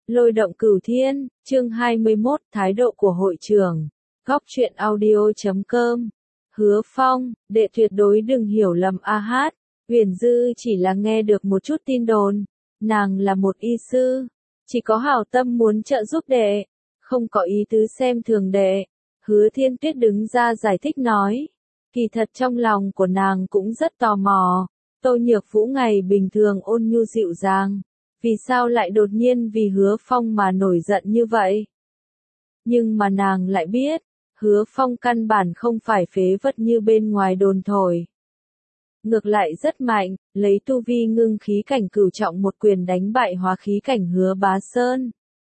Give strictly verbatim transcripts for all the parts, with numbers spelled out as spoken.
Lôi động cửu thiên, chương hai mươi mốt, thái độ của hội trưởng. Góc truyện audio chấm com. Hứa Phong, đệ tuyệt đối đừng hiểu lầm a hát. Huyền Dư chỉ là nghe được một chút tin đồn. Nàng là một y sư. Chỉ có hảo tâm muốn trợ giúp đệ. Không có ý tứ xem thường đệ. Hứa Thiên Tuyết đứng ra giải thích nói. Kỳ thật trong lòng của nàng cũng rất tò mò. Tô Nhược Vũ ngày bình thường ôn nhu dịu dàng. Vì sao lại đột nhiên vì Hứa Phong mà nổi giận như vậy? Nhưng mà nàng lại biết, Hứa Phong căn bản không phải phế vật như bên ngoài đồn thổi. Ngược lại rất mạnh, lấy tu vi ngưng khí cảnh cửu trọng một quyền đánh bại hóa khí cảnh Hứa Bá Sơn.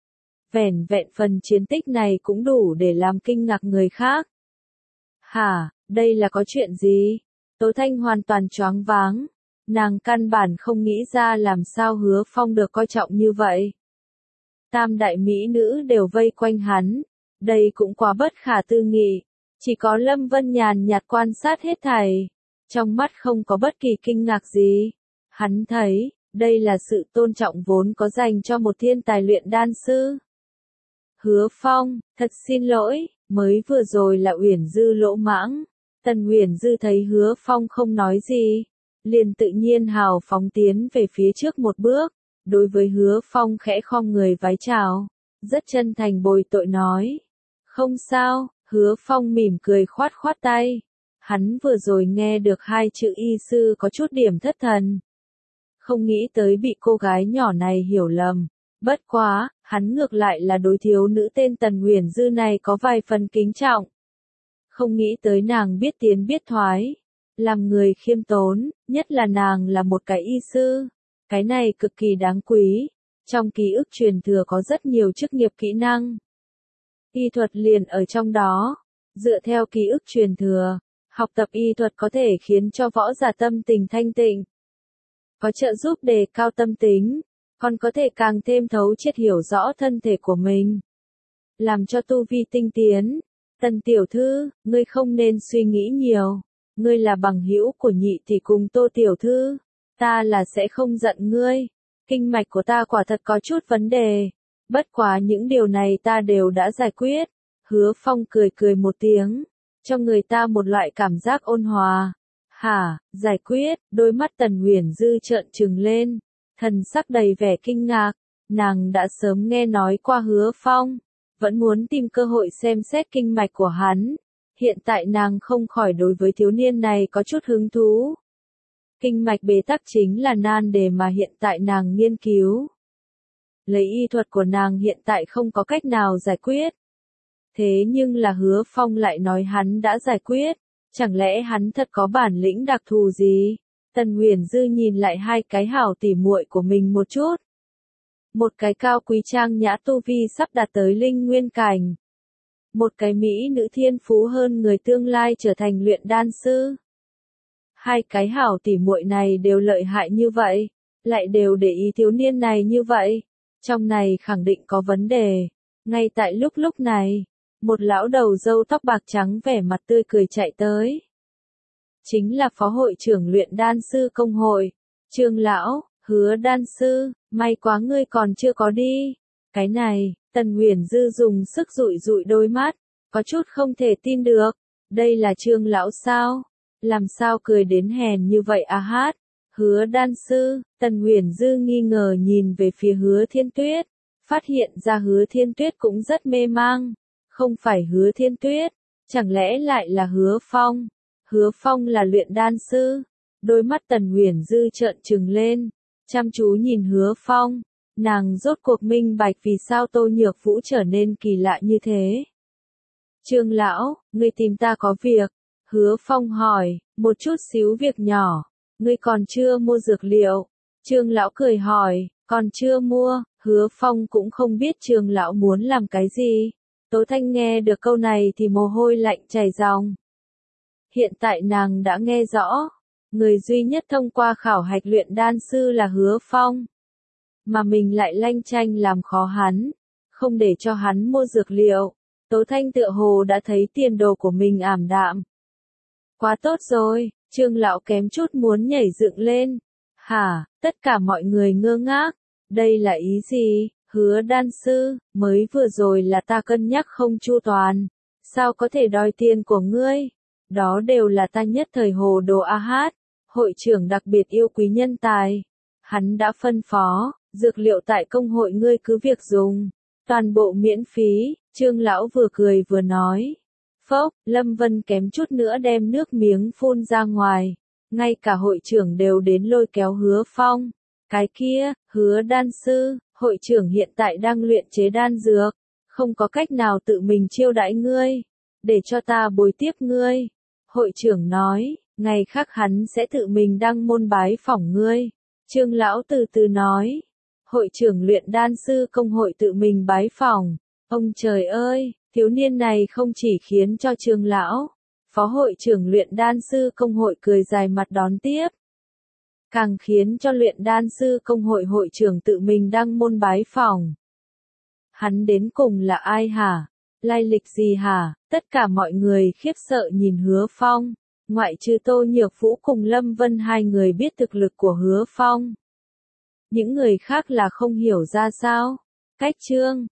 Vẻn vẹn phần chiến tích này cũng đủ để làm kinh ngạc người khác. Hả, đây là có chuyện gì? Tố Thanh hoàn toàn choáng váng. Nàng căn bản không nghĩ ra làm sao Hứa Phong được coi trọng như vậy. Tam đại mỹ nữ đều vây quanh hắn. Đây cũng quá bất khả tư nghị. Chỉ có Lâm Vân nhàn nhạt quan sát hết thảy. Trong mắt không có bất kỳ kinh ngạc gì. Hắn thấy, đây là sự tôn trọng vốn có dành cho một thiên tài luyện đan sư. Hứa Phong, thật xin lỗi, mới vừa rồi là Uyển Dư lỗ mãng. Tần Uyển Dư thấy Hứa Phong không nói gì. Liền tự nhiên hào phóng tiến về phía trước một bước, đối với Hứa Phong khẽ khom người vái chào, rất chân thành bồi tội nói. Không sao, Hứa Phong mỉm cười khoát khoát tay. Hắn vừa rồi nghe được hai chữ y sư có chút điểm thất thần. Không nghĩ tới bị cô gái nhỏ này hiểu lầm. Bất quá, hắn ngược lại là đối thiếu nữ tên Tần Uyển Dư này có vài phần kính trọng. Không nghĩ tới nàng biết tiến biết thoái. Làm người khiêm tốn, nhất là nàng là một cái y sư. Cái này cực kỳ đáng quý. Trong ký ức truyền thừa có rất nhiều chức nghiệp kỹ năng. Y thuật liền ở trong đó. Dựa theo ký ức truyền thừa, học tập y thuật có thể khiến cho võ giả tâm tình thanh tịnh. Có trợ giúp đề cao tâm tính, còn có thể càng thêm thấu triệt hiểu rõ thân thể của mình. Làm cho tu vi tinh tiến. Tần tiểu thư, ngươi không nên suy nghĩ nhiều. Ngươi là bằng hữu của nhị tỷ cùng Tô tiểu thư, ta là sẽ không giận ngươi. Kinh mạch của ta quả thật có chút vấn đề, bất quá những điều này ta đều đã giải quyết. Hứa Phong cười cười một tiếng, cho người ta một loại cảm giác ôn hòa. Hả, giải quyết? Đôi mắt Tần Uyển Dư trợn trừng lên, thần sắc đầy vẻ kinh ngạc. Nàng đã sớm nghe nói qua Hứa Phong, vẫn muốn tìm cơ hội xem xét kinh mạch của hắn. Hiện tại nàng không khỏi đối với thiếu niên này có chút hứng thú. Kinh mạch bế tắc chính là nan đề mà hiện tại nàng nghiên cứu. Lấy y thuật của nàng hiện tại không có cách nào giải quyết. Thế nhưng là Hứa Phong lại nói hắn đã giải quyết. Chẳng lẽ hắn thật có bản lĩnh đặc thù gì? Tần Uyển Dư nhìn lại hai cái hảo tỉ muội của mình một chút. Một cái cao quý trang nhã tu vi sắp đạt tới linh nguyên cảnh. Một cái mỹ nữ thiên phú hơn người tương lai trở thành luyện đan sư. Hai cái hảo tỉ muội này đều lợi hại như vậy, lại đều để ý thiếu niên này như vậy. Trong này khẳng định có vấn đề. Ngay tại lúc lúc này, một lão đầu râu tóc bạc trắng vẻ mặt tươi cười chạy tới. Chính là phó hội trưởng luyện đan sư công hội. Trương lão, Hứa đan sư, may quá ngươi còn chưa có đi. Cái này, Tần Uyển Dư dùng sức dụi dụi đôi mắt, có chút không thể tin được. Đây là Trương lão sao? Làm sao cười đến hèn như vậy a hát? Hứa đan sư, Tần Uyển Dư nghi ngờ nhìn về phía Hứa Thiên Tuyết, phát hiện ra Hứa Thiên Tuyết cũng rất mê mang. Không phải Hứa Thiên Tuyết, chẳng lẽ lại là Hứa Phong? Hứa Phong là luyện đan sư. Đôi mắt Tần Uyển Dư trợn trừng lên, chăm chú nhìn Hứa Phong. Nàng rốt cuộc minh bạch vì sao Tô Nhược Vũ trở nên kỳ lạ như thế. Trương lão, ngươi tìm ta có việc. Hứa Phong hỏi, một chút xíu việc nhỏ. Ngươi còn chưa mua dược liệu. Trương lão cười hỏi, còn chưa mua. Hứa Phong cũng không biết Trương lão muốn làm cái gì. Tố Thanh nghe được câu này thì mồ hôi lạnh chảy ròng. Hiện tại nàng đã nghe rõ. Người duy nhất thông qua khảo hạch luyện đan sư là Hứa Phong. Mà mình lại lanh chanh làm khó hắn, không để cho hắn mua dược liệu. Tố Thanh tựa hồ đã thấy tiền đồ của mình ảm đạm. Quá tốt rồi, Trương lão kém chút muốn nhảy dựng lên. Hả, tất cả mọi người ngơ ngác. Đây là ý gì? Hứa đan sư, mới vừa rồi là ta cân nhắc không chu toàn. Sao có thể đòi tiền của ngươi? Đó đều là ta nhất thời hồ đồ a hát. Hội trưởng đặc biệt yêu quý nhân tài. Hắn đã phân phó, dược liệu tại công hội ngươi cứ việc dùng. Toàn bộ miễn phí, Trương lão vừa cười vừa nói. Phốc, Lâm Vân kém chút nữa đem nước miếng phun ra ngoài. Ngay cả hội trưởng đều đến lôi kéo Hứa Phong. Cái kia, Hứa đan sư, hội trưởng hiện tại đang luyện chế đan dược. Không có cách nào tự mình chiêu đãi ngươi. Để cho ta bồi tiếp ngươi. Hội trưởng nói, ngày khác hắn sẽ tự mình đăng môn bái phỏng ngươi. Trương lão từ từ nói. Hội trưởng luyện đan sư công hội tự mình bái phỏng. Ông trời ơi, thiếu niên này không chỉ khiến cho Trương lão, phó hội trưởng luyện đan sư công hội cười dài mặt đón tiếp. Càng khiến cho luyện đan sư công hội hội trưởng tự mình đăng môn bái phỏng. Hắn đến cùng là ai hả? Lai lịch gì hả? Tất cả mọi người khiếp sợ nhìn Hứa Phong. Ngoại trừ Tô Nhược Vũ cùng Lâm Vân hai người biết thực lực của Hứa Phong. Những người khác là không hiểu ra sao. Cách chương